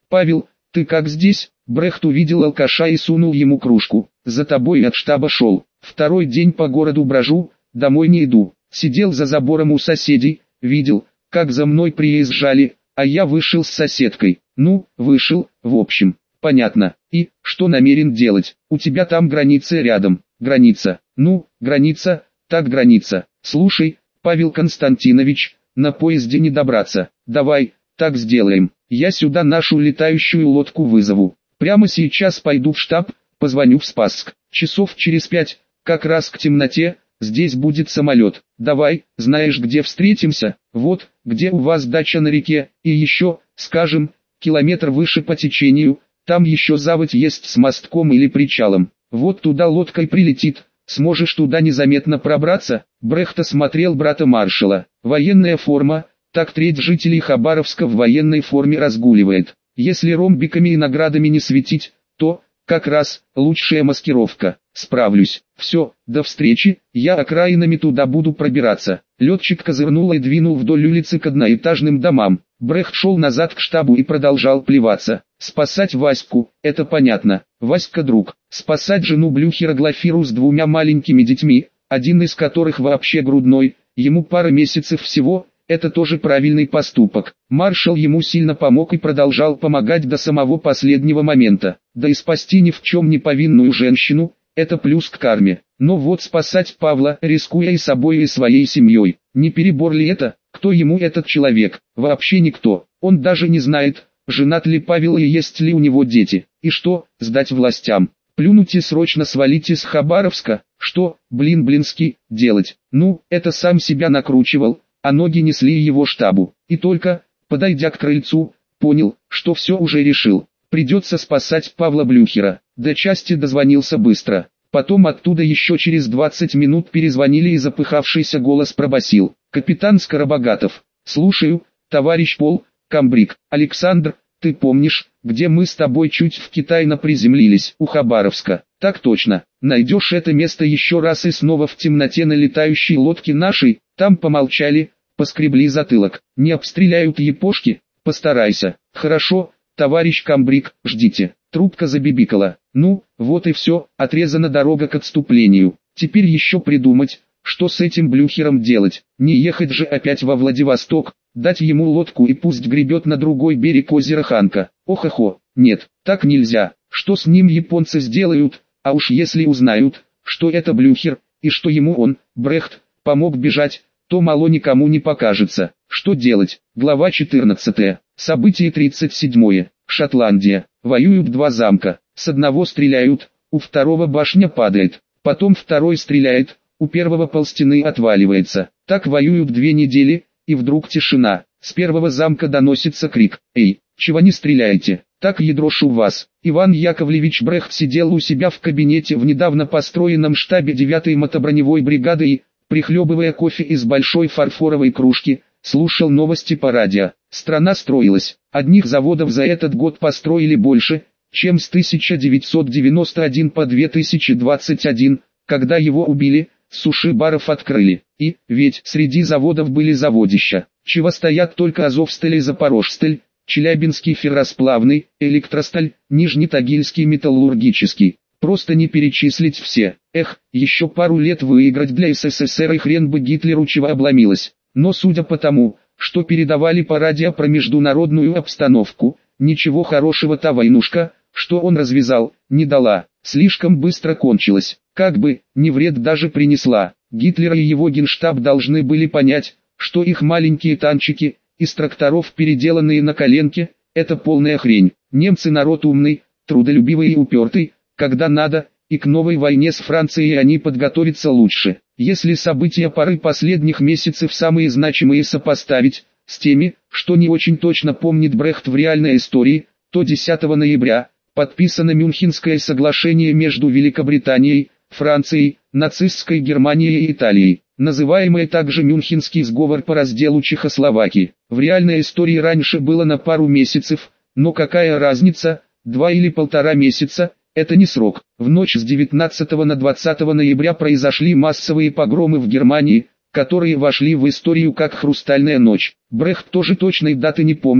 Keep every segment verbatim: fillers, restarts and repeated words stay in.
Павел, ты как здесь? Брехт увидел алкаша и сунул ему кружку. За тобой от штаба шел. Второй день по городу брожу, домой не иду. Сидел за забором у соседей, видел, как за мной приезжали, а я вышел с соседкой. Ну, вышел, в общем, понятно. И, что намерен делать? У тебя там граница рядом. Граница. Ну, граница, так граница. Слушай, Павел Константинович, на поезде не добраться. Давай, так сделаем. Я сюда нашу летающую лодку вызову. Прямо сейчас пойду в штаб, позвоню в Спасск. Часов через пять, как раз к темноте, здесь будет самолет. Давай, знаешь, где встретимся? Вот, где у вас дача на реке, и еще, скажем, километр выше по течению, там еще заводь есть с мостком или причалом. Вот туда лодкой прилетит, сможешь туда незаметно пробраться? Брехт осмотрел брата маршала. Военная форма, так треть жителей Хабаровска в военной форме разгуливает. Если ромбиками и наградами не светить, то, как раз, лучшая маскировка. Справлюсь. Все, до встречи, я окраинами туда буду пробираться. Летчик козырнул и двинул вдоль улицы к одноэтажным домам. Брехт шел назад к штабу и продолжал плеваться. Спасать Ваську, это понятно. Васька друг. Спасать жену Блюхера Глафиру с двумя маленькими детьми, один из которых вообще грудной, ему пара месяцев всего. Это тоже правильный поступок. Маршал ему сильно помог и продолжал помогать до самого последнего момента. Да и спасти ни в чем не повинную женщину – это плюс к карме. Но вот спасать Павла, рискуя и собой, и своей семьей. Не перебор ли это? Кто ему этот человек? Вообще никто. Он даже не знает, женат ли Павел и есть ли у него дети. И что, сдать властям? Плюнуть и срочно свалить из Хабаровска? Что, блин блинский, делать? Ну, это сам себя накручивал. А ноги несли его штабу. И только, подойдя к крыльцу, понял, что все уже решил. Придется спасать Павла Блюхера. До части дозвонился быстро. Потом оттуда еще через двадцать минут перезвонили и запыхавшийся голос пробасил. «Капитан Скоробогатов, слушаю, товарищ Пол, комбриг. Александр, ты помнишь, где мы с тобой чуть в Китайно приземлились? У Хабаровска. Так точно. Найдешь это место еще раз и снова в темноте на летающей лодке нашей?» Там помолчали, поскребли затылок. «Не обстреляют япошки? Постарайся». «Хорошо, товарищ комбриг, ждите». Трубка забибикала. «Ну, вот и все, отрезана дорога к отступлению. Теперь еще придумать, что с этим Блюхером делать. Не ехать же опять во Владивосток, дать ему лодку и пусть гребет на другой берег озера Ханка. Ох-охо, нет, так нельзя. Что с ним японцы сделают, а уж если узнают, что это Блюхер, и что ему он, Брехт, помог бежать, то мало никому не покажется. Что делать? Глава четырнадцатая. Событие тридцать седьмое. Шотландия. Воюют два замка. С одного стреляют, у второго башня падает. Потом второй стреляет, у первого полстены отваливается. Так воюют две недели, и вдруг тишина. С первого замка доносится крик: «Эй, чего не стреляете? Так ядрош у вас». Иван Яковлевич Брехт сидел у себя в кабинете в недавно построенном штабе девятой мотоброневой бригады и, прихлебывая кофе из большой фарфоровой кружки, слушал новости по радио. Страна строилась. Одних заводов за этот год построили больше, чем с тысяча девятьсот девяносто один по две тысячи двадцать один, когда его убили, суши-баров открыли. И, ведь, среди заводов были заводища, чего стоят только Азовсталь и Запорожсталь, Челябинский ферросплавный, Электросталь, Нижнетагильский металлургический. Просто не перечислить все. Эх, еще пару лет выиграть для СССР и хрен бы Гитлеру чего обломилось. Но судя по тому, что передавали по радио про международную обстановку, ничего хорошего та войнушка, что он развязал, не дала. Слишком быстро кончилась. Как бы, не вред даже принесла. Гитлер и его генштаб должны были понять, что их маленькие танчики, из тракторов переделанные на коленке, это полная хрень. Немцы народ умный, трудолюбивый и упертый, когда надо, и к новой войне с Францией они подготовятся лучше. Если события поры последних месяцев самые значимые сопоставить с теми, что не очень точно помнит Брехт в реальной истории, то десятого ноября подписано Мюнхенское соглашение между Великобританией, Францией, нацистской Германией и Италией, называемое также Мюнхенский сговор по разделу Чехословакии. В реальной истории раньше было на пару месяцев, но какая разница, два или полтора месяца, это не срок. В ночь с девятнадцатого на двадцатое ноября произошли массовые погромы в Германии, которые вошли в историю как «Хрустальная ночь». Брехт тоже точной даты не помнил,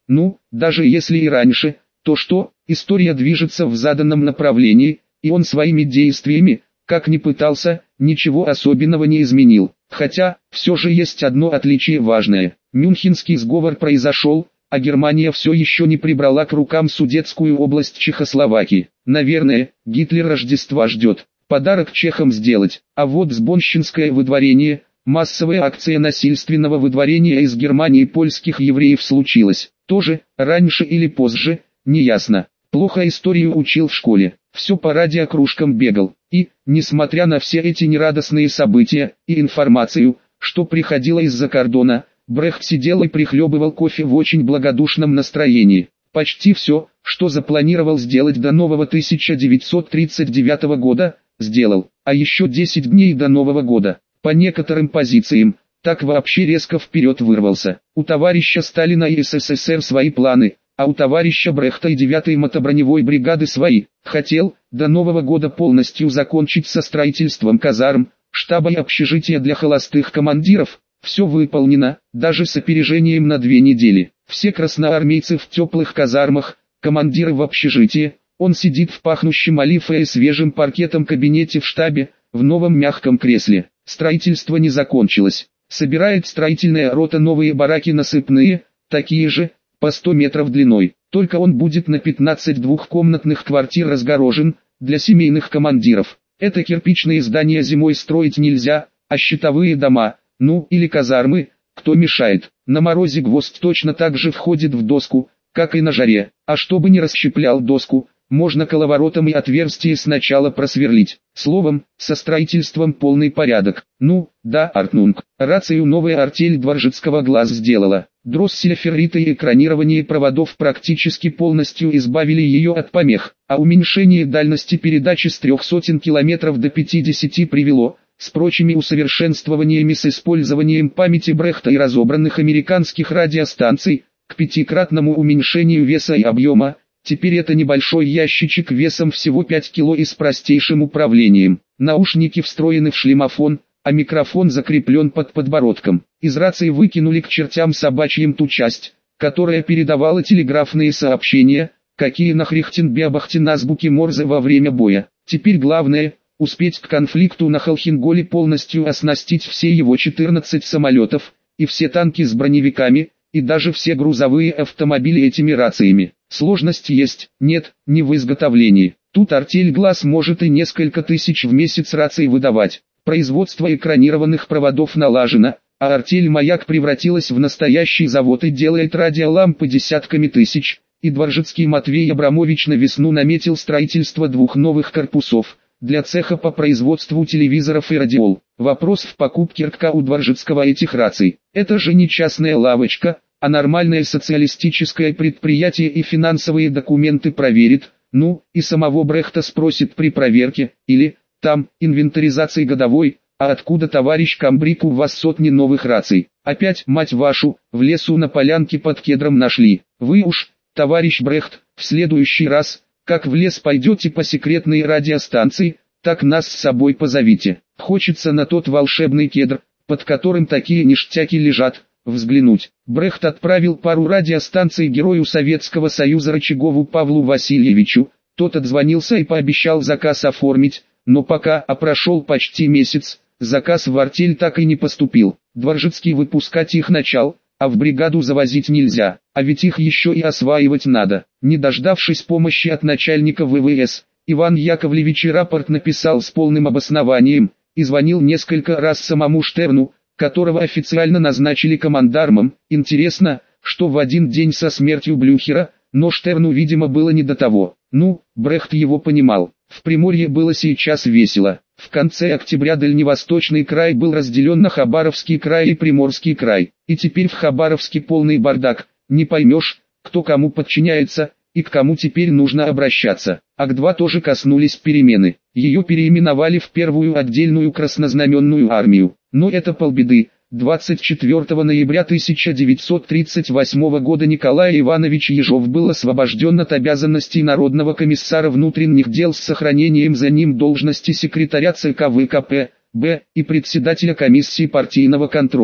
Ну, даже если и раньше, то что, история движется в заданном направлении, и он своими действиями, как ни пытался, ничего особенного не изменил. Хотя, все же есть одно отличие важное. Мюнхенский сговор произошел, а Германия все еще не прибрала к рукам Судетскую область Чехословакии. Наверное, Гитлер Рождества ждет. Подарок чехам сделать. А вот сбонщенское выдворение, массовая акция насильственного выдворения из Германии польских евреев случилась. Тоже, раньше или позже, неясно. Плохо историю учил в школе. Все по радиокружкам бегал. И, несмотря на все эти нерадостные события и информацию, что приходило из-за кордона, Брехт сидел и прихлебывал кофе в очень благодушном настроении. Почти все, что запланировал сделать до нового тысяча девятьсот тридцать девятого года, сделал. А еще десять дней до Нового года. По некоторым позициям, так вообще резко вперед вырвался. У товарища Сталина и СССР свои планы, а у товарища Брехта и девятой мотоброневой бригады свои. Хотел, до Нового года полностью закончить со строительством казарм, штаба и общежития для холостых командиров. Все выполнено, даже с опережением на две недели. Все красноармейцы в теплых казармах, командиры в общежитии. Он сидит в пахнущем олифой и свежим паркетом кабинете в штабе, в новом мягком кресле. Строительство не закончилось. Собирает строительная рота новые бараки насыпные, такие же, по сто метров длиной. Только он будет на пятнадцать двухкомнатных квартир разгорожен, для семейных командиров. Это кирпичные здания зимой строить нельзя, а щитовые дома, ну или казармы, кто мешает. На морозе гвоздь точно так же входит в доску, как и на жаре. А чтобы не расщеплял доску, можно коловоротом и отверстие сначала просверлить. Словом, со строительством полный порядок. Ну, да, Артнунг. Рацию новая артель Дворжицкого глаз сделала. Дроссель-ферриты и экранирование проводов практически полностью избавили ее от помех, а уменьшение дальности передачи с трёх сотен километров до пятидесяти привело, с прочими усовершенствованиями с использованием памяти Брехта и разобранных американских радиостанций, к пятикратному уменьшению веса и объема. Теперь это небольшой ящичек весом всего пять кило и с простейшим управлением. Наушники встроены в шлемофон, а микрофон закреплен под подбородком. Из рации выкинули к чертям собачьим ту часть, которая передавала телеграфные сообщения, какие на Хрихтенбябахте азбуки Морзе во время боя. Теперь главное – успеть к конфликту на Холхенголе полностью оснастить все его четырнадцать самолетов, и все танки с броневиками, и даже все грузовые автомобили этими рациями. Сложность есть, нет, не в изготовлении. Тут артель глаз может и несколько тысяч в месяц раций выдавать. Производство экранированных проводов налажено, а артель «Маяк» превратилась в настоящий завод и делает радиолампы десятками тысяч. И Дворжицкий Матвей Абрамович на весну наметил строительство двух новых корпусов для цеха по производству телевизоров и радиол. Вопрос в покупке РК у Дворжицкого этих раций. Это же не частная лавочка, а нормальное социалистическое предприятие, и финансовые документы проверит, ну, и самого Брехта спросит при проверке, или, там, инвентаризации годовой, а откуда, товарищ комбриг, у вас сотни новых раций? Опять, мать вашу, в лесу на полянке под кедром нашли. Вы уж, товарищ Брехт, в следующий раз, как в лес пойдете по секретной радиостанции, так нас с собой позовите. Хочется на тот волшебный кедр, под которым такие ништяки лежат, взглянуть. Брехт отправил пару радиостанций герою Советского Союза Рычагову Павлу Васильевичу. Тот отзвонился и пообещал заказ оформить, но пока, а прошел почти месяц, заказ в артель так и не поступил. Дворжицкий выпускать их начал, а в бригаду завозить нельзя, а ведь их еще и осваивать надо. Не дождавшись помощи от начальника ВВС, Иван Яковлевич рапорт написал с полным обоснованием, и звонил несколько раз самому Штерну, которого официально назначили командармом. Интересно, что в один день со смертью Блюхера, но Штерну, видимо, было не до того. Ну, Брехт его понимал. В Приморье было сейчас весело. В конце октября Дальневосточный край был разделен на Хабаровский край и Приморский край. И теперь в Хабаровске полный бардак. Не поймешь, кто кому подчиняется, и к кому теперь нужно обращаться. Ак-два тоже коснулись перемены. Ее переименовали в первую отдельную краснознаменную армию. Но это полбеды. двадцать четвёртого ноября тысяча девятьсот тридцать восьмого года Николай Иванович Ежов был освобожден от обязанностей Народного комиссара внутренних дел с сохранением за ним должности секретаря ЦК ВКП, Б, и председателя комиссии партийного контроля.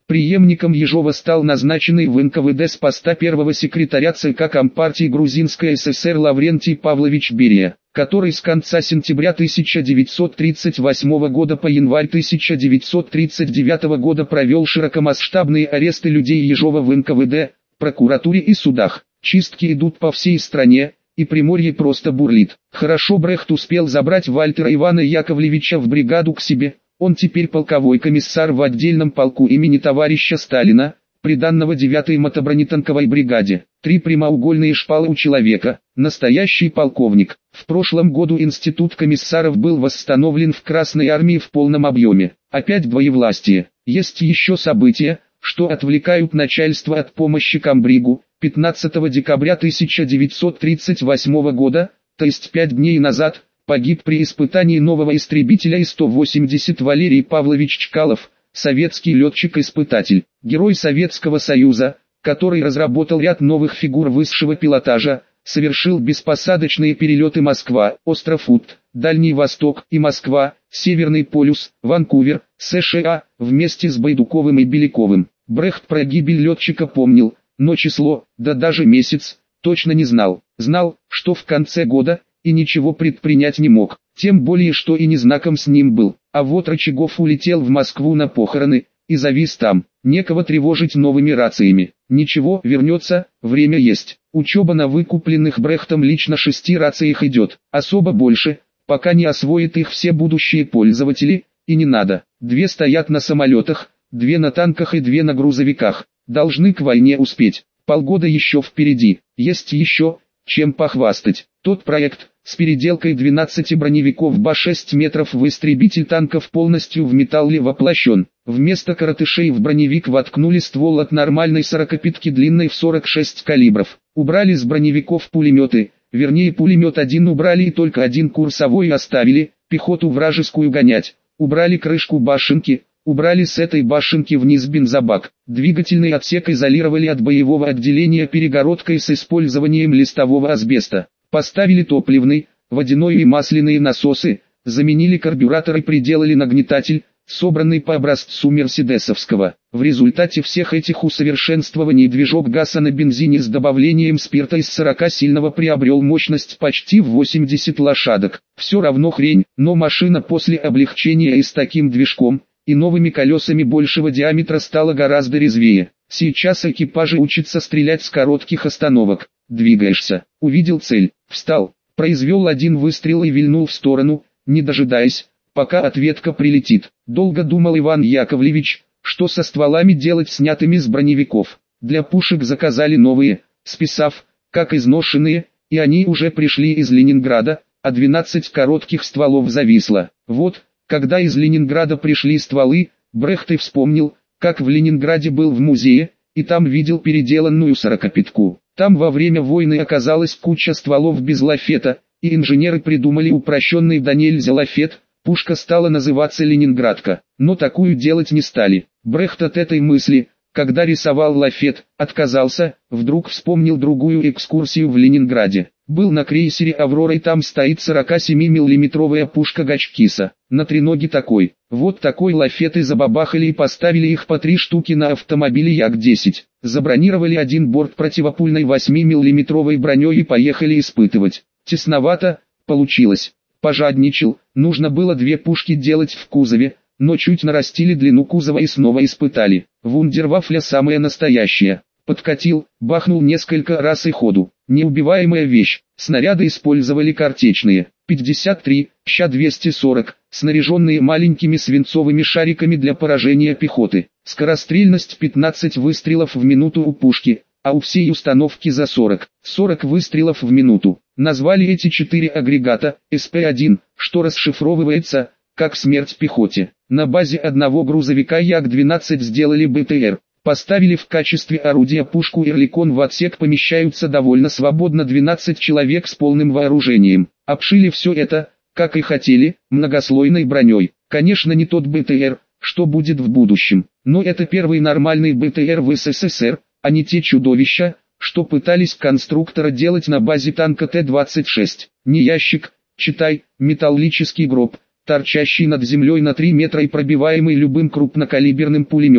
Преемником Ежова стал назначенный в эн ка вэ дэ с поста первого секретаря ЦК Компартии Грузинской ССР Лаврентий Павлович Берия, который с конца сентября тысяча девятьсот тридцать восьмого года по январь тысяча девятьсот тридцать девятого года провел широкомасштабные аресты людей Ежова в эн ка вэ дэ, прокуратуре и судах. Чистки идут по всей стране, и Приморье просто бурлит. Хорошо Брехт успел забрать Вальтера Ивана Яковлевича в бригаду к себе. Он теперь полковой комиссар в отдельном полку имени товарища Сталина, приданного девятой мотобронетанковой бригаде. Три прямоугольные шпалы у человека, настоящий полковник. В прошлом году институт комиссаров был восстановлен в Красной армии в полном объеме. Опять двоевластие. Есть еще события, что отвлекают начальство от помощи комбригу. пятнадцатого декабря тысяча девятьсот тридцать восьмого года, то есть пять дней назад, погиб при испытании нового истребителя И сто восемьдесят Валерий Павлович Чкалов, советский летчик-испытатель, герой Советского Союза, который разработал ряд новых фигур высшего пилотажа, совершил беспосадочные перелеты Москва, остров Ут, Дальний Восток и Москва, Северный полюс, Ванкувер, США, вместе с Байдуковым и Беляковым. Брехт про гибель летчика помнил, но число, да даже месяц, точно не знал. Знал, что в конце года, и ничего предпринять не мог, тем более что и не знаком с ним был. А вот Рычагов улетел в Москву на похороны, и завис там, некого тревожить новыми рациями. Ничего, вернется, время есть. Учеба на выкупленных Брехтом лично шести рациях идет, особо больше, пока не освоят их все будущие пользователи, и не надо. Две стоят на самолетах, две на танках и две на грузовиках. Должны к войне успеть, полгода еще впереди, есть еще, чем похвастать. Тот проект, с переделкой двенадцати броневиков Ба шесть метров в истребитель танков полностью в металле воплощен. Вместо коротышей в броневик воткнули ствол от нормальной сорокопятки длинной в сорок шесть калибров. Убрали с броневиков пулеметы, вернее пулемет один убрали и только один курсовой оставили, пехоту вражескую гонять. Убрали крышку башенки. Убрали с этой башенки вниз бензобак. Двигательный отсек изолировали от боевого отделения перегородкой с использованием листового асбеста. Поставили топливный, водяной и масляные насосы, заменили карбюратор и приделали нагнетатель, собранный по образцу мерседесовского. В результате всех этих усовершенствований движок ГАЗа на бензине с добавлением спирта из сорока-сильного приобрел мощность почти в восемьдесят лошадок. Все равно хрень, но машина после облегчения и с таким движком и новыми колесами большего диаметра стала гораздо резвее. Сейчас экипажи учатся стрелять с коротких остановок. Двигаешься, увидел цель, встал, произвел один выстрел и вильнул в сторону, не дожидаясь, пока ответка прилетит. Долго думал Иван Яковлевич, что со стволами делать снятыми с броневиков. Для пушек заказали новые, списав, как изношенные, и они уже пришли из Ленинграда, а двенадцать коротких стволов зависло. Вот, когда из Ленинграда пришли стволы, Брехт и вспомнил, как в Ленинграде был в музее, и там видел переделанную сорокопятку. Там во время войны оказалась куча стволов без лафета, и инженеры придумали упрощенный до нельзя лафет, пушка стала называться Ленинградка, но такую делать не стали. Брехт от этой мысли, когда рисовал лафет, отказался, вдруг вспомнил другую экскурсию в Ленинграде. Был на крейсере «Аврора» и там стоит сорокасемимиллиметровая пушка Гачкиса, на треноге такой. Вот такой лафет и забабахали и поставили их по три штуки на автомобиле Як десять. Забронировали один борт противопульной восьмимиллиметровой броней и поехали испытывать. Тесновато получилось. Пожадничал, нужно было две пушки делать в кузове, но чуть нарастили длину кузова и снова испытали. Вундервафля самая настоящая. Подкатил, бахнул несколько раз и ходу. Неубиваемая вещь. Снаряды использовали картечные. пятьдесят три, Ща двести сорок, снаряженные маленькими свинцовыми шариками для поражения пехоты. Скорострельность пятнадцать выстрелов в минуту у пушки, а у всей установки за сорок. сорок выстрелов в минуту. Назвали эти четыре агрегата эс пэ один, что расшифровывается как «смерть пехоте». На базе одного грузовика Як двенадцать сделали бэ тэ эр. Поставили в качестве орудия пушку «Эрликон», в отсек помещаются довольно свободно двенадцать человек с полным вооружением. Обшили все это, как и хотели, многослойной броней. Конечно, не тот бэ тэ эр, что будет в будущем, но это первый нормальный бэ тэ эр в эс эс эс эр, а не те чудовища, что пытались конструктора делать на базе танка Т двадцать шесть. Не ящик, читай, металлический гроб, торчащий над землей на три метра и пробиваемый любым крупнокалиберным пулеметом.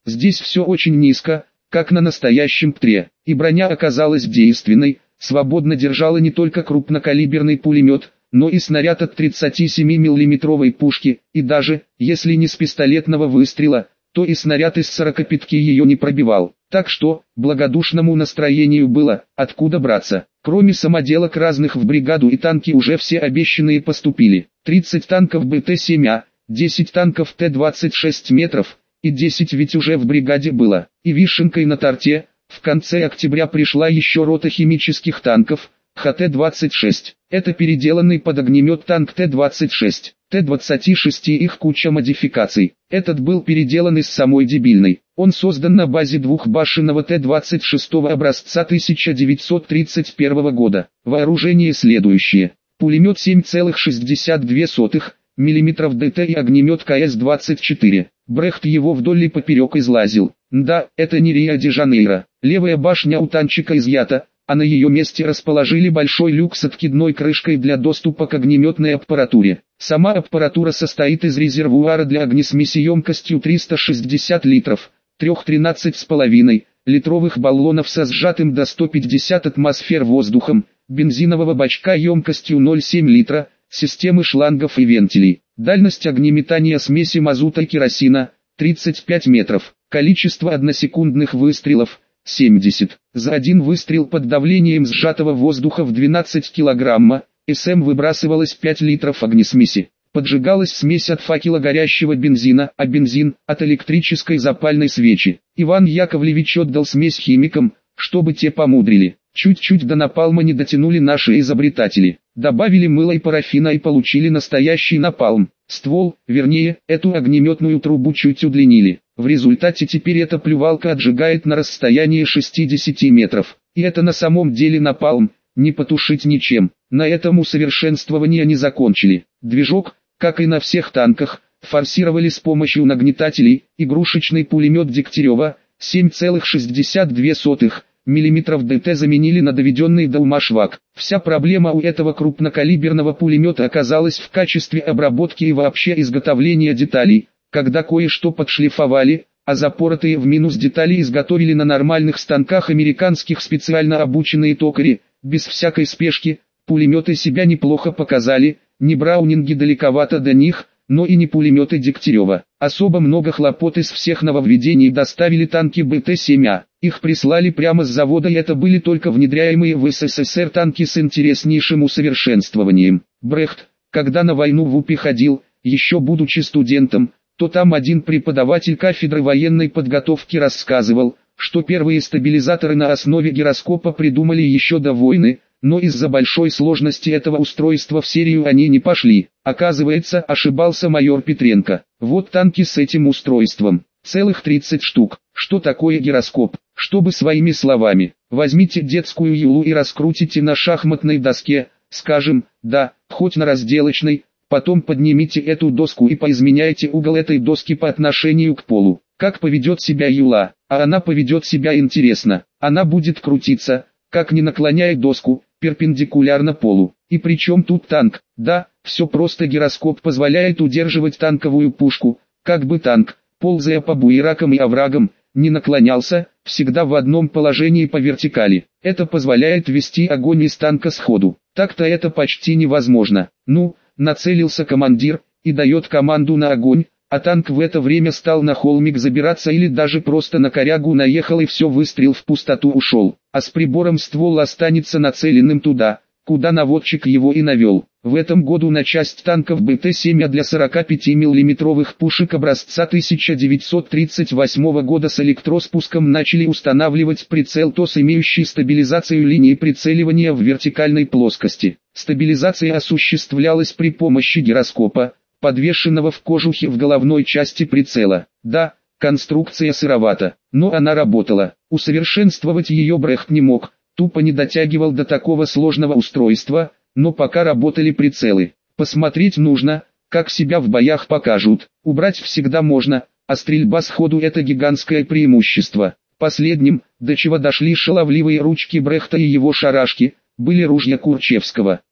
Здесь все очень низко, как на настоящем ПТРе, и броня оказалась действенной, свободно держала не только крупнокалиберный пулемет, но и снаряд от тридцатисемимиллиметровой пушки, и даже, если не с пистолетного выстрела, то и снаряд из сорокопятки ее не пробивал. Так что, благодушному настроению было, откуда браться. Кроме самоделок разных в бригаду и танки уже все обещанные поступили. тридцать танков бэ тэ семь а, десять танков тэ двадцать шесть метров, и десять ведь уже в бригаде было. И вишенкой на торте, в конце октября пришла еще рота химических танков, ха тэ двадцать шесть. Это переделанный под огнемет танк тэ двадцать шесть. тэ двадцать шесть и их куча модификаций. Этот был переделан из самой дебильной. Он создан на базе двухбашенного тэ двадцать шесть образца тысяча девятьсот тридцать первого года. Вооружение следующее. Пулемет семь целых шестьдесят две сотых миллиметров дэ тэ и огнемет ка эс двадцать четыре. Брехт его вдоль и поперек излазил. Да, это не Рио-де-Жанейро. Левая башня у танчика изъята, а на ее месте расположили большой люк с откидной крышкой для доступа к огнеметной аппаратуре. Сама аппаратура состоит из резервуара для огнесмеси емкостью триста шестьдесят литров, трех тринадцать с половиной литровых баллонов со сжатым до ста пятидесяти атмосфер воздухом, бензинового бачка емкостью ноль целых семь десятых литра, системы шлангов и вентилей. Дальность огнеметания смеси мазута и керосина – тридцать пять метров. Количество односекундных выстрелов – семьдесят. За один выстрел под давлением сжатого воздуха в двенадцать килограмма, эс эм выбрасывалось пять литров огнесмеси. Поджигалась смесь от факела горящего бензина, а бензин – от электрической запальной свечи. Иван Яковлевич отдал смесь химикам, чтобы те помудрили. Чуть-чуть до напалма не дотянули наши изобретатели. Добавили мыла и парафина и получили настоящий напалм. Ствол, вернее, эту огнеметную трубу чуть удлинили. В результате теперь эта плювалка отжигает на расстоянии шестидесяти метров. И это на самом деле напалм, не потушить ничем. На этом усовершенствование не закончили. Движок, как и на всех танках, форсировали с помощью нагнетателей. Игрушечный пулемет Дегтярева, семь целых шестьдесят две сотых миллиметров дэ тэ заменили на доведенный до ума швак. Вся проблема у этого крупнокалиберного пулемета оказалась в качестве обработки и вообще изготовления деталей, когда кое-что подшлифовали, а запоротые в минус детали изготовили на нормальных станках американских специально обученные токари, без всякой спешки. Пулеметы себя неплохо показали, не браунинги далековато до них, но и не пулеметы Дегтярева. Особо много хлопот из всех нововведений доставили танки бэ тэ семь а. Их прислали прямо с завода, и это были только внедряемые в эс эс эс эр танки с интереснейшим усовершенствованием. Брехт, когда на войну в УПИ ходил, еще будучи студентом, то там один преподаватель кафедры военной подготовки рассказывал, что первые стабилизаторы на основе гироскопа придумали еще до войны, но из-за большой сложности этого устройства в серию они не пошли. Оказывается, ошибался майор Петренко. Вот танки с этим устройством. Целых тридцать штук. Что такое гироскоп? Чтобы своими словами. Возьмите детскую юлу и раскрутите на шахматной доске, скажем, да, хоть на разделочной, потом поднимите эту доску и поизменяйте угол этой доски по отношению к полу. Как поведет себя юла? А она поведет себя интересно. Она будет крутиться, как не наклоняя доску, перпендикулярно полу. И причем тут танк? Да, все просто, гироскоп позволяет удерживать танковую пушку, как бы танк, ползая по буеракам и оврагам, не наклонялся, всегда в одном положении по вертикали. Это позволяет вести огонь из танка сходу. Так-то это почти невозможно. Ну, нацелился командир и дает команду на огонь, а танк в это время стал на холмик забираться или даже просто на корягу наехал, и все, выстрел в пустоту ушел. А с прибором ствол останется нацеленным туда, куда наводчик его и навел. В этом году на часть танков бэ тэ семь а для сорокапятимиллиметровых пушек образца тысяча девятьсот тридцать восьмого года с электроспуском начали устанавливать прицел ТОС, имеющий стабилизацию линии прицеливания в вертикальной плоскости. Стабилизация осуществлялась при помощи гироскопа, подвешенного в кожухе в головной части прицела. Да, конструкция сыровата, но она работала. Усовершенствовать ее Брехт не мог, тупо не дотягивал до такого сложного устройства, но пока работали прицелы. Посмотреть нужно, как себя в боях покажут. Убрать всегда можно, а стрельба сходу — это гигантское преимущество. Последним, до чего дошли шаловливые ручки Брехта и его шарашки, были ружья Курчевского.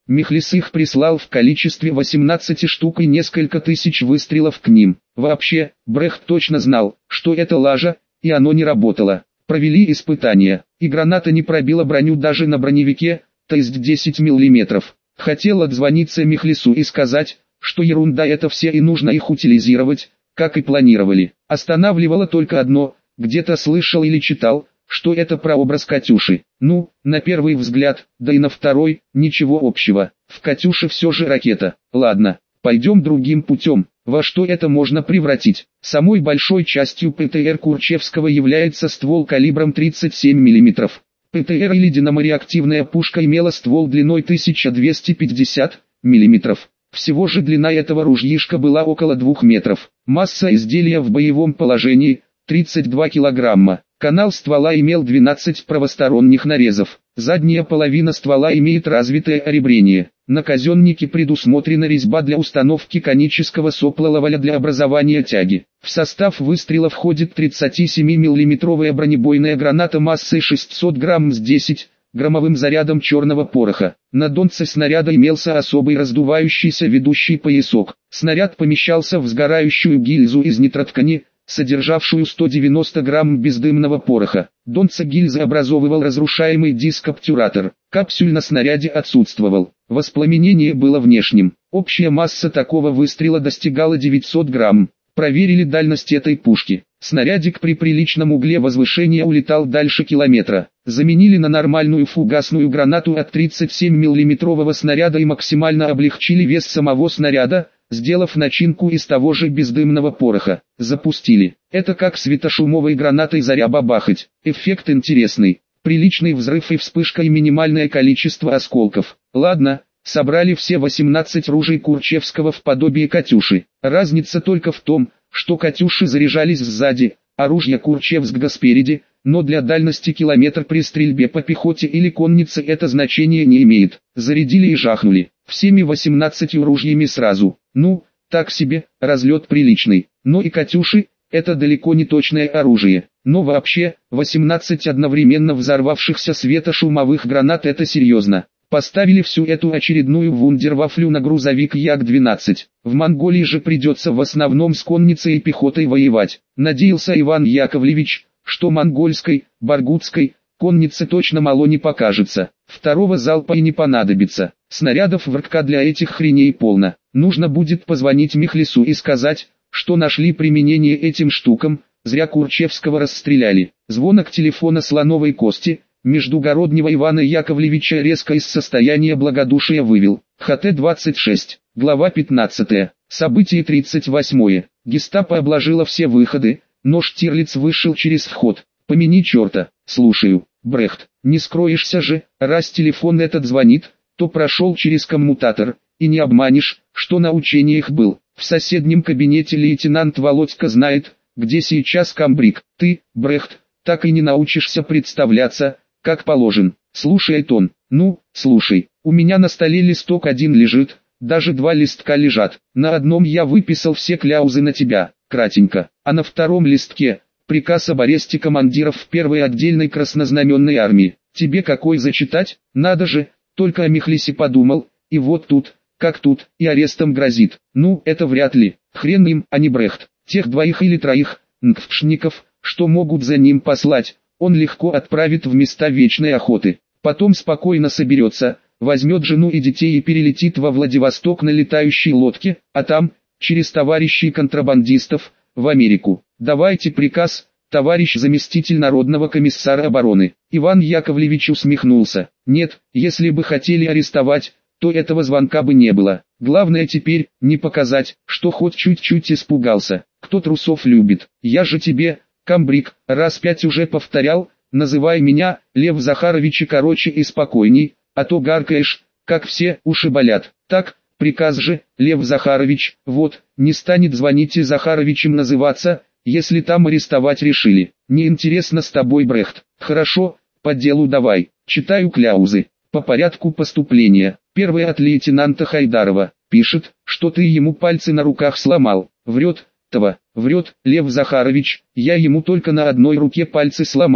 Мехлис их прислал в количестве восемнадцати штук и несколько тысяч выстрелов к ним. Вообще, Брехт точно знал, что это лажа, и оно не работало. Провели испытания, и граната не пробила броню даже на броневике, то есть десять миллиметров. Хотел отзвониться Мехлису и сказать, что ерунда это все и нужно их утилизировать, как и планировали. Останавливало только одно, где-то слышал или читал, что это прообраз Катюши. Ну, на первый взгляд, да и на второй, ничего общего. В Катюше все же ракета. Ладно, пойдем другим путем. Во что это можно превратить? Самой большой частью ПТР Курчевского является ствол калибром тридцать семь миллиметров. ПТР или динамореактивная пушка имела ствол длиной тысяча двести пятьдесят миллиметров. Всего же длина этого ружьишка была около двух метров. Масса изделия в боевом положении – тридцать два килограмма. Канал ствола имел двенадцать правосторонних нарезов. Задняя половина ствола имеет развитое оребрение. На казеннике предусмотрена резьба для установки конического сопла лаваля для образования тяги. В состав выстрела входит тридцатисемимиллиметровая бронебойная граната массой шестьсот грамм с десятиграммовым зарядом черного пороха. На донце снаряда имелся особый раздувающийся ведущий поясок. Снаряд помещался в сгорающую гильзу из нитроткани, содержавшую сто девяносто грамм бездымного пороха. Донце гильзы образовывал разрушаемый диск-обтюратор. Капсюль на снаряде отсутствовал. Воспламенение было внешним. Общая масса такого выстрела достигала девятисот грамм. Проверили дальность этой пушки. Снарядик при приличном угле возвышения улетал дальше километра. Заменили на нормальную фугасную гранату от тридцати семи миллиметрового снаряда и максимально облегчили вес самого снаряда, сделав начинку из того же бездымного пороха. Запустили. Это как светошумовой гранатой заря бабахать. Эффект интересный. Приличный взрыв и вспышка и минимальное количество осколков. Ладно, собрали все восемнадцать ружей Курчевского в подобие Катюши. Разница только в том, что Катюши заряжались сзади, а ружья Курчевского спереди, но для дальности километр при стрельбе по пехоте или коннице это значение не имеет. Зарядили и жахнули. Всеми восемнадцатью ружьями сразу. Ну, так себе, разлет приличный. Но и Катюши – это далеко не точное оружие. Но вообще, восемнадцать одновременно взорвавшихся светошумовых гранат – это серьезно. Поставили всю эту очередную вундервафлю на грузовик Як двенадцать. В Монголии же придется в основном с конницей и пехотой воевать. Надеялся Иван Яковлевич, что монгольской, баргутской, коннице точно мало не покажется. Второго залпа и не понадобится. Снарядов в РК для этих хреней полно. Нужно будет позвонить Мехлису и сказать, что нашли применение этим штукам, зря Курчевского расстреляли. Звонок телефона слоновой кости, междугороднего Ивана Яковлевича резко из состояния благодушия вывел. ХТ двадцать шесть, глава пятнадцатая, событие тридцать восьмое. Гестапо обложило все выходы, но Штирлиц вышел через вход. Помяни черта, слушаю. Брехт, не скроешься же, раз телефон этот звонит, то прошел через коммутатор, и не обманешь, что на учениях был. В соседнем кабинете лейтенант Володька знает, где сейчас комбриг. Ты, Брехт, так и не научишься представляться, как положен. Слушает он. Ну, слушай, у меня на столе листок один лежит, даже два листка лежат. На одном я выписал все кляузы на тебя, кратенько, а на втором листке приказ об аресте командиров в первой отдельной краснознаменной армии. Тебе какой зачитать? Надо же, только о Мехлисе подумал, и вот тут, как тут, и арестом грозит. Ну, это вряд ли, хрен им, а не Брехт. Тех двоих или троих, нгфшников, что могут за ним послать, он легко отправит в места вечной охоты. Потом спокойно соберется, возьмет жену и детей и перелетит во Владивосток на летающей лодке, а там, через товарищей контрабандистов, в Америку. Давайте приказ, товарищ заместитель Народного комиссара обороны. Иван Яковлевич усмехнулся. Нет, если бы хотели арестовать, то этого звонка бы не было. Главное теперь, не показать, что хоть чуть-чуть испугался. Кто трусов любит? Я же тебе, комбриг, раз пять уже повторял, называй меня, Лев Захарович, и короче и спокойней, а то гаркаешь, как все, уши болят. Так, приказ же, Лев Захарович, вот, не станет звоните Захаровичем называться, если там арестовать решили. Неинтересно с тобой, Брехт. Хорошо, по делу давай. Читаю кляузы. По порядку поступления. Первое от лейтенанта Хайдарова. Пишет, что ты ему пальцы на руках сломал. Врет, того, врет, Лев Захарович, я ему только на одной руке пальцы сломал.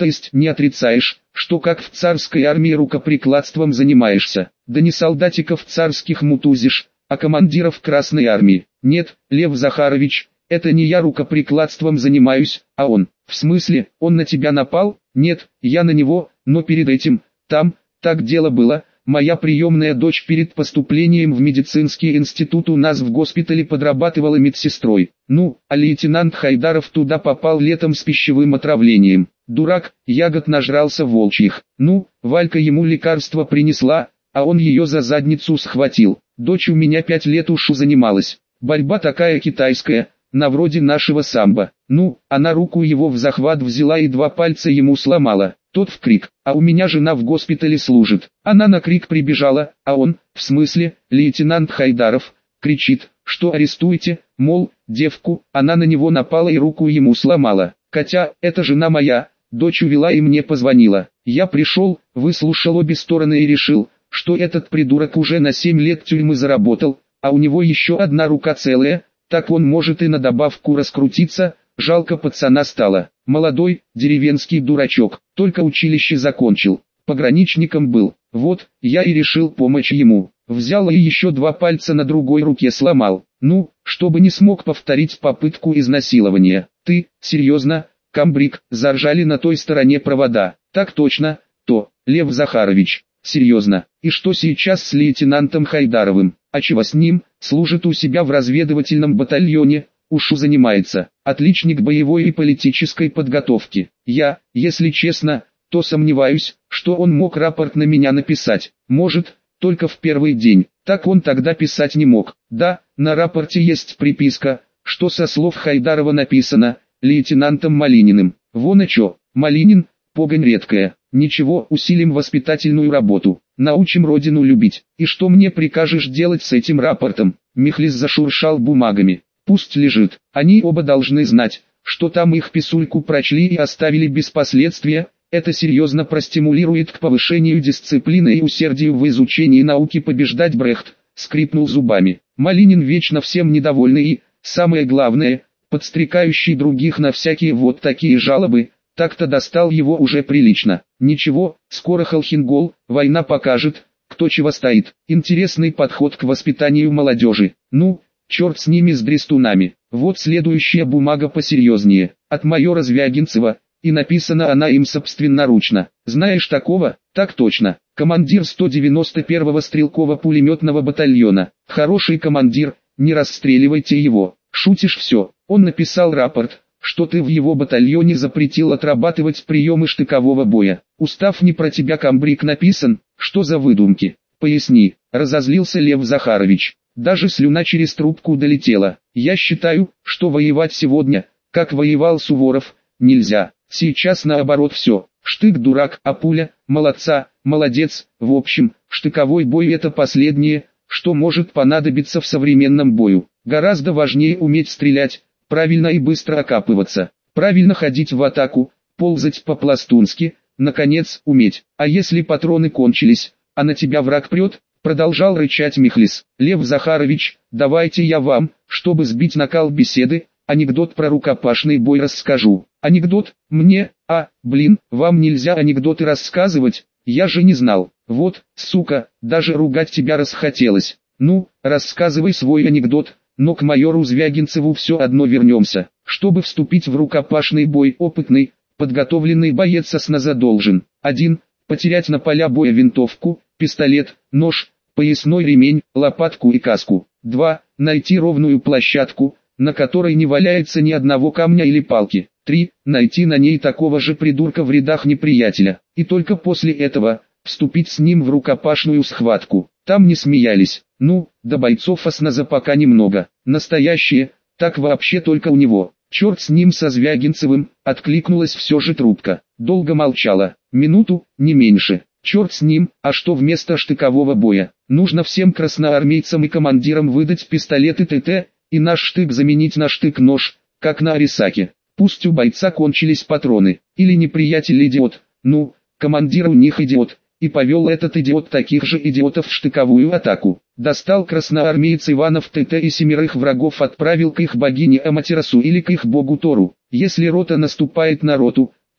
То есть не отрицаешь, что как в царской армии рукоприкладством занимаешься, да не солдатиков царских мутузишь, а командиров Красной армии. Нет, Лев Захарович, это не я рукоприкладством занимаюсь, а он. В смысле, он на тебя напал? Нет, я на него, но перед этим, там, так дело было. Моя приемная дочь перед поступлением в медицинский институт у нас в госпитале подрабатывала медсестрой. Ну, а лейтенант Хайдаров туда попал летом с пищевым отравлением. Дурак, ягод нажрался волчьих. Ну, Валька ему лекарство принесла, а он ее за задницу схватил. Дочь у меня пять лет ушу занималась. Борьба такая китайская, на вроде нашего самбо. Ну, она руку его в захват взяла и два пальца ему сломала. Тот в крик, а у меня жена в госпитале служит. Она на крик прибежала, а он, в смысле, лейтенант Хайдаров, кричит, что арестуйте, мол, девку, она на него напала и руку ему сломала. Хотя, это жена моя, дочь увела и мне позвонила. Я пришел, выслушал обе стороны и решил, что этот придурок уже на семь лет тюрьмы заработал, а у него еще одна рука целая, так он может и на добавку раскрутиться. Жалко пацана стало. Молодой, деревенский дурачок, только училище закончил, пограничником был. Вот, я и решил помочь ему. Взял и еще два пальца на другой руке сломал. Ну, чтобы не смог повторить попытку изнасилования. Ты, серьезно, комбриг, заржали на той стороне провода. Так точно, то, Лев Захарович, серьезно. И что сейчас с лейтенантом Хайдаровым? А чего с ним? Служит у себя в разведывательном батальоне. Ушу занимается, отличник боевой и политической подготовки. Я, если честно, то сомневаюсь, что он мог рапорт на меня написать. Может, только в первый день. Так он тогда писать не мог. Да, на рапорте есть приписка, что со слов Хайдарова написано, лейтенантом Малининым. Вон и чё, Малинин, погонь редкая. Ничего, усилим воспитательную работу. Научим родину любить. И что мне прикажешь делать с этим рапортом? Михлис зашуршал бумагами. Пусть лежит. Они оба должны знать, что там их писульку прочли и оставили без последствия. Это серьезно простимулирует к повышению дисциплины и усердию в изучении науки. Побеждать Брехт, скрипнул зубами. Малинин вечно всем недовольный и, самое главное, подстрекающий других на всякие вот такие жалобы, так-то достал его уже прилично. Ничего, скоро Холхенгол, война покажет, кто чего стоит. Интересный подход к воспитанию молодежи. Ну, черт с ними, с дрестунами. Вот следующая бумага посерьезнее. От майора Звягинцева, и написана она им собственноручно. Знаешь такого? Так точно. Командир сто девяносто первого стрелково-пулеметного батальона. Хороший командир, не расстреливайте его. Шутишь все. Он написал рапорт, что ты в его батальоне запретил отрабатывать приемы штыкового боя. Устав не про тебя, комбриг, написан. Что за выдумки? Поясни. Разозлился Лев Захарович. Даже слюна через трубку долетела. Я считаю, что воевать сегодня, как воевал Суворов, нельзя. Сейчас наоборот все. Штык дурак, а пуля, молодца, молодец. В общем, штыковой бой — это последнее, что может понадобиться в современном бою. Гораздо важнее уметь стрелять, правильно и быстро окапываться, правильно ходить в атаку, ползать по-пластунски, наконец, уметь. А если патроны кончились, а на тебя враг прет? Продолжал рычать Михлис. Лев Захарович, давайте я вам, чтобы сбить накал беседы, анекдот про рукопашный бой расскажу. Анекдот? Мне? А, блин, вам нельзя анекдоты рассказывать, я же не знал. Вот, сука, даже ругать тебя расхотелось. Ну, рассказывай свой анекдот, но к майору Звягинцеву все одно вернемся. Чтобы вступить в рукопашный бой, опытный, подготовленный боец осназа должен. один. Потерять на поля боя винтовку, пистолет, нож, поясной ремень, лопатку и каску. два. Найти ровную площадку, на которой не валяется ни одного камня или палки. три. Найти на ней такого же придурка в рядах неприятеля. И только после этого вступить с ним в рукопашную схватку. Там не смеялись. Ну, до бойцов осназа пока немного. Настоящие, так вообще только у него. Черт с ним, со Звягинцевым, откликнулась все же трубка. Долго молчала. Минуту, не меньше. Черт с ним, а что вместо штыкового боя? Нужно всем красноармейцам и командирам выдать пистолеты ТТ, и наш штык заменить на штык-нож, как на Арисаке. Пусть у бойца кончились патроны. Или неприятель идиот. Ну, командир у них идиот. И повел этот идиот таких же идиотов в штыковую атаку. Достал красноармеец Иванов ТТ и семерых врагов отправил к их богине Аматерасу или к их богу Тору. Если рота наступает на роту,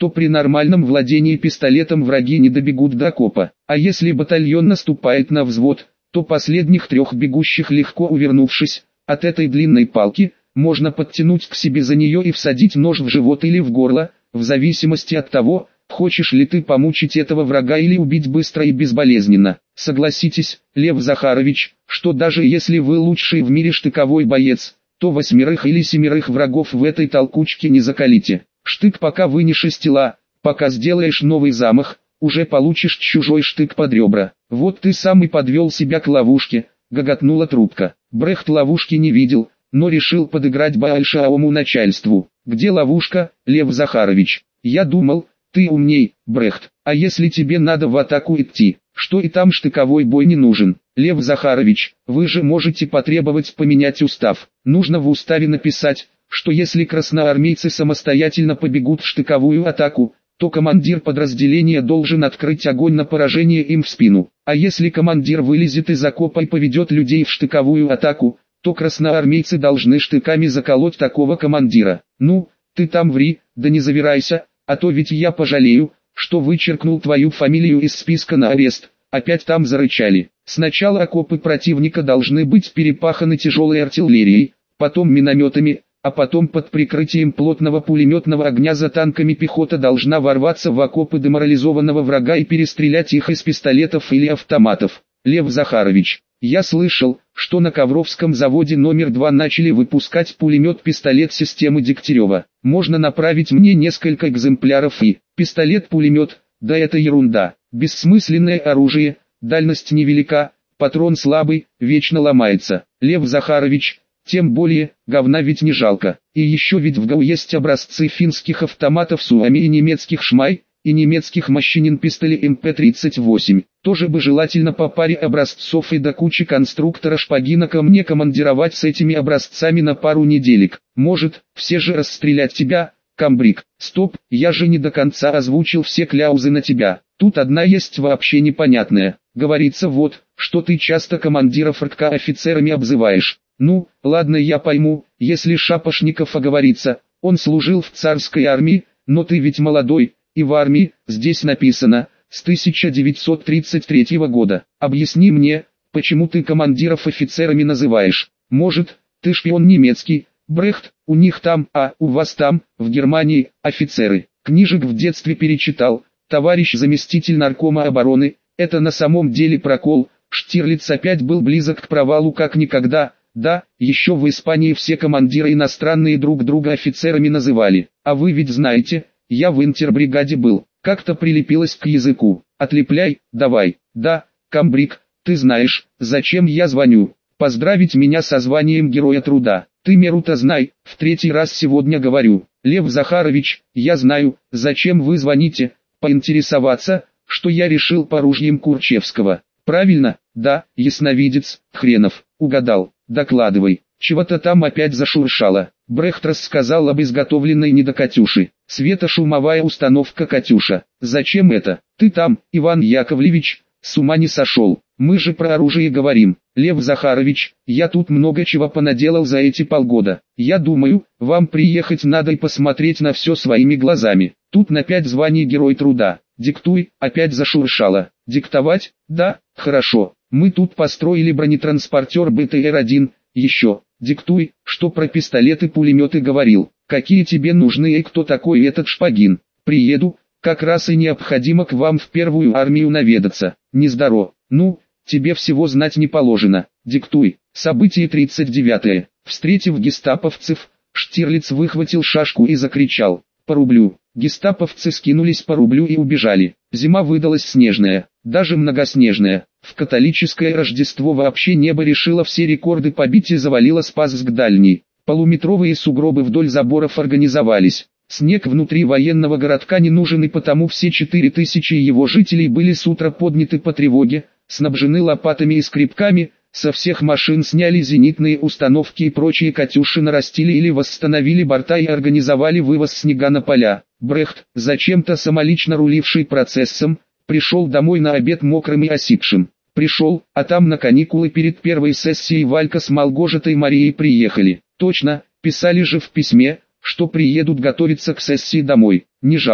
то при нормальном владении пистолетом враги не добегут до окопа. А если батальон наступает на взвод, то последних трех бегущих, легко увернувшись от этой длинной палки, можно подтянуть к себе за нее и всадить нож в живот или в горло, в зависимости от того, хочешь ли ты помучить этого врага или убить быстро и безболезненно. Согласитесь, Лев Захарович, что даже если вы лучший в мире штыковой боец, то восьмерых или семерых врагов в этой толкучке не закалите. Штык пока вынешь из тела, пока сделаешь новый замах, уже получишь чужой штык под ребра. Вот ты сам и подвел себя к ловушке, гоготнула трубка. Брехт ловушки не видел, но решил подыграть большому начальству. Где ловушка, Лев Захарович? Я думал, ты умней, Брехт. А если тебе надо в атаку идти, что и там штыковой бой не нужен? Лев Захарович, вы же можете потребовать поменять устав. Нужно в уставе написать, что если красноармейцы самостоятельно побегут в штыковую атаку, то командир подразделения должен открыть огонь на поражение им в спину. А если командир вылезет из окопа и поведет людей в штыковую атаку, то красноармейцы должны штыками заколоть такого командира. Ну, ты там ври, да не завирайся, а то ведь я пожалею, что вычеркнул твою фамилию из списка на арест. Опять там зарычали. Сначала окопы противника должны быть перепаханы тяжелой артиллерией, потом минометами, а потом под прикрытием плотного пулеметного огня за танками пехота должна ворваться в окопы деморализованного врага и перестрелять их из пистолетов или автоматов. Лев Захарович, я слышал, что на Ковровском заводе номер два начали выпускать пулемет-пистолет системы Дегтярева. Можно направить мне несколько экземпляров и... Пистолет-пулемет, да это ерунда, бессмысленное оружие, дальность невелика, патрон слабый, вечно ломается. Лев Захарович, тем более, говна ведь не жалко. И еще ведь в ГАУ есть образцы финских автоматов Суами и немецких Шмай, и немецких Мощинин пистолей эм пэ тридцать восемь. Тоже бы желательно по паре образцов и до кучи конструктора Шпагина ко мне командировать с этими образцами на пару неделек. Может, все же расстрелять тебя, комбриг. Стоп, я же не до конца озвучил все кляузы на тебя. Тут одна есть вообще непонятная. Говорится вот, что ты часто командиров РК офицерами обзываешь. Ну, ладно, я пойму, если Шапошников оговорится, он служил в царской армии, но ты ведь молодой, и в армии, здесь написано, с тысяча девятьсот тридцать третьего года. Объясни мне, почему ты командиров офицерами называешь? Может, ты шпион немецкий, Брехт, у них там, а у вас там, в Германии, офицеры. Книжек в детстве перечитал, товарищ заместитель наркома обороны, это на самом деле прокол, Штирлиц опять был близок к провалу как никогда. Да, еще в Испании все командиры иностранные друг друга офицерами называли. А вы ведь знаете, я в интербригаде был, как-то прилепилось к языку. Отлепляй, давай. Да, комбриг, ты знаешь, зачем я звоню? Поздравить меня со званием Героя Труда. Ты меру-то знай, в третий раз сегодня говорю. Лев Захарович, я знаю, зачем вы звоните, поинтересоваться, что я решил по ружьям Курчевского. Правильно, да, ясновидец, хренов, угадал. Докладывай, чего-то там опять зашуршало. Брехт рассказал об изготовленной недокатюше. Светошумовая установка «Катюша». Зачем это? Ты там, Иван Яковлевич, с ума не сошел. Мы же про оружие говорим. Лев Захарович, я тут много чего понаделал за эти полгода. Я думаю, вам приехать надо и посмотреть на все своими глазами. Тут на пять званий Герой Труда. Диктуй, опять зашуршало. Диктовать? Да, хорошо. Мы тут построили бронетранспортер бэ тэ эр один, еще. Диктуй, что про пистолеты-пулеметы говорил. Какие тебе нужны и кто такой этот Шпагин? Приеду, как раз и необходимо к вам в первую армию наведаться. Нездорово. Ну, тебе всего знать не положено. Диктуй. Событие тридцать девятое. Встретив гестаповцев, Штирлиц выхватил шашку и закричал: «По рублю!» Гестаповцы скинулись по рублю и убежали. Зима выдалась снежная, даже многоснежная. В католическое Рождество вообще небо решило все рекорды побить и завалило Спасск дальний. Полуметровые сугробы вдоль заборов организовались. Снег внутри военного городка не нужен, и потому все четыре тысячи его жителей были с утра подняты по тревоге, снабжены лопатами и скребками, со всех машин сняли зенитные установки и прочие «Катюши», нарастили или восстановили борта и организовали вывоз снега на поля. Брехт, зачем-то самолично руливший процессом, пришел домой на обед мокрым и осипшим. Пришел, а там на каникулы перед первой сессией Валька с Малгожатой Марией приехали. Точно, писали же в письме, что приедут готовиться к сессии домой. Не жалко.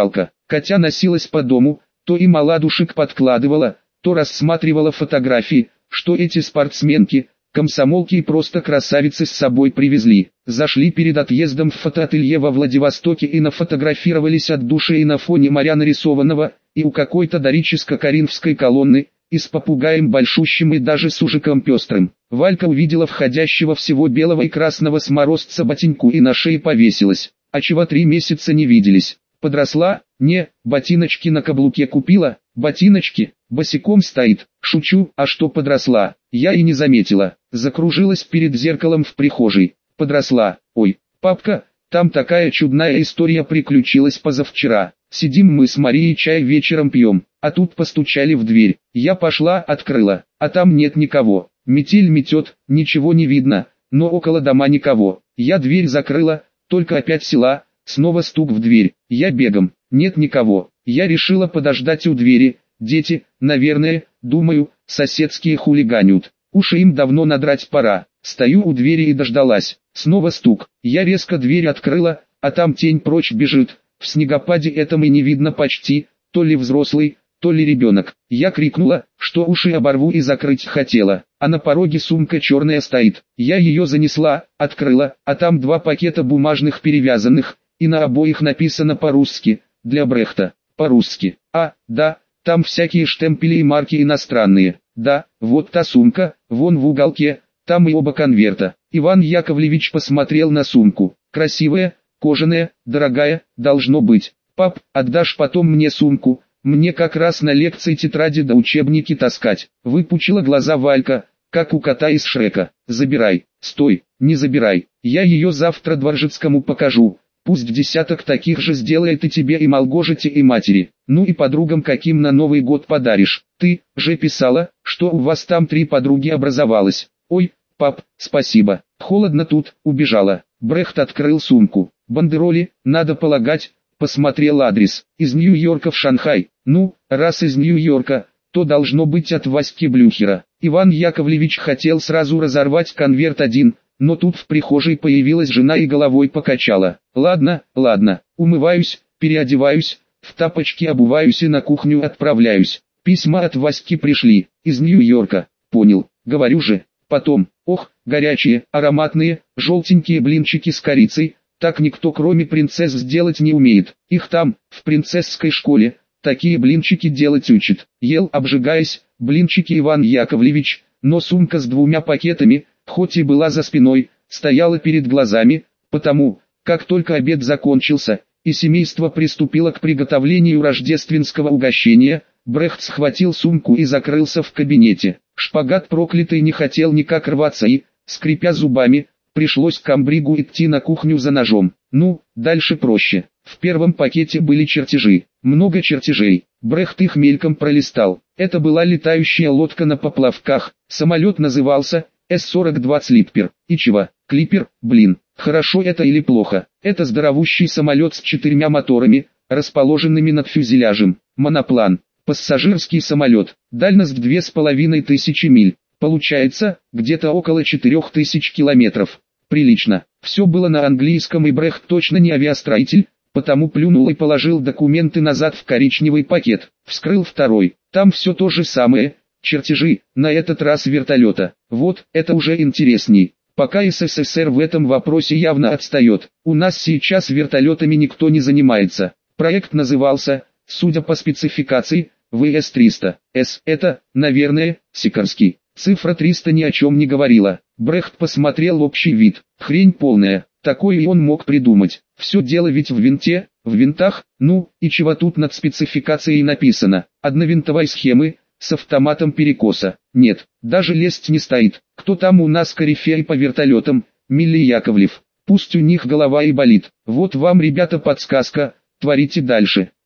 Катя носилась по дому, то им оладушек подкладывала, то рассматривала фотографии, что эти спортсменки, комсомолки и просто красавицы с собой привезли. Зашли перед отъездом в фотоателье во Владивостоке и нафотографировались от души и на фоне моря нарисованного, и у какой-то дорическо-коринфской колонны, и с попугаем большущим и даже с ужиком пестрым. Валька увидела входящего всего белого и красного сморозца ботинку и на шее повесилась. А чего три месяца не виделись? Подросла? Не, ботиночки на каблуке купила, ботиночки, босиком стоит. Шучу, а что подросла? Я и не заметила. Закружилась перед зеркалом в прихожей. Подросла. Ой, папка, там такая чудная история приключилась позавчера. Сидим мы с Марией чай вечером пьем, а тут постучали в дверь. Я пошла, открыла, а там нет никого. Метель метет, ничего не видно, но около дома никого. Я дверь закрыла, только опять села, снова стук в дверь. Я бегом, нет никого. Я решила подождать у двери. Дети, наверное, думаю, соседские хулиганят. Уши им давно надрать пора. Стою у двери и дождалась. Снова стук. Я резко дверь открыла, а там тень прочь бежит. В снегопаде этом и не видно почти, то ли взрослый, то ли ребенок. Я крикнула, что уши оборву и закрыть хотела, а на пороге сумка черная стоит. Я ее занесла, открыла, а там два пакета бумажных перевязанных, и на обоих написано по-русски, для Брехта, по-русски. А, да, там всякие штемпели и марки иностранные. Да, вот та сумка, вон в уголке, там и оба конверта. Иван Яковлевич посмотрел на сумку. Красивая, кожаная, дорогая, должно быть. Пап, отдашь потом мне сумку, мне как раз на лекции тетради да учебники таскать. Выпучила глаза Валька, как у кота из Шрека. Забирай. Стой, не забирай. Я ее завтра Дворжецкому покажу. Пусть десяток таких же сделает и тебе, и Малгожете, и матери. Ну и подругам каким на Новый год подаришь. Ты же писала, что у вас там три подруги образовалось. Ой, пап, спасибо. Холодно тут, убежала. Брехт открыл сумку. Бандероли, надо полагать, посмотрел адрес. Из Нью-Йорка в Шанхай. Ну, раз из Нью-Йорка, то должно быть от Васьки Блюхера. Иван Яковлевич хотел сразу разорвать конверт один, но тут в прихожей появилась жена и головой покачала. Ладно, ладно, умываюсь, переодеваюсь, в тапочки обуваюсь и на кухню отправляюсь. Письма от Васьки пришли, из Нью-Йорка. Понял, говорю же. Потом, ох, горячие, ароматные, желтенькие блинчики с корицей, так никто кроме принцесс сделать не умеет. Их там, в принцесской школе, такие блинчики делать учат. Ел, обжигаясь, блинчики Иван Яковлевич, но сумка с двумя пакетами, хоть и была за спиной, стояла перед глазами, потому, как только обед закончился, и семейство приступило к приготовлению рождественского угощения, Брехт схватил сумку и закрылся в кабинете. Шпагат проклятый не хотел никак рваться и, скрипя зубами, пришлось комбригу идти на кухню за ножом. Ну, дальше проще. В первом пакете были чертежи. Много чертежей. Брехт их мельком пролистал. Это была летающая лодка на поплавках. Самолет назывался эс сорок два Слиппер. И чего? Клиппер, блин. Хорошо это или плохо? Это здоровущий самолет с четырьмя моторами, расположенными над фюзеляжем. Моноплан. Пассажирский самолет. Дальность две с половиной тысячи миль. Получается, где-то около четырех тысяч километров. Прилично. Все было на английском, и Брехт точно не авиастроитель, потому плюнул и положил документы назад в коричневый пакет. Вскрыл второй. Там все то же самое. Чертежи, на этот раз вертолета. Вот, это уже интересней. Пока эс эс эс эр в этом вопросе явно отстает. У нас сейчас вертолетами никто не занимается. Проект назывался, судя по спецификации, вэ эс триста. С это, наверное, Сикорский. Цифра триста ни о чем не говорила. Брехт посмотрел общий вид. Хрень полная. Такое и он мог придумать. Все дело ведь в винте, в винтах. Ну, и чего тут над спецификацией написано? Одновинтовой схемы, с автоматом перекоса. Нет, даже лезть не стоит. Кто там у нас корифей по вертолетам? Милли Яковлев. Пусть у них голова и болит. Вот вам, ребята, подсказка. Творите дальше.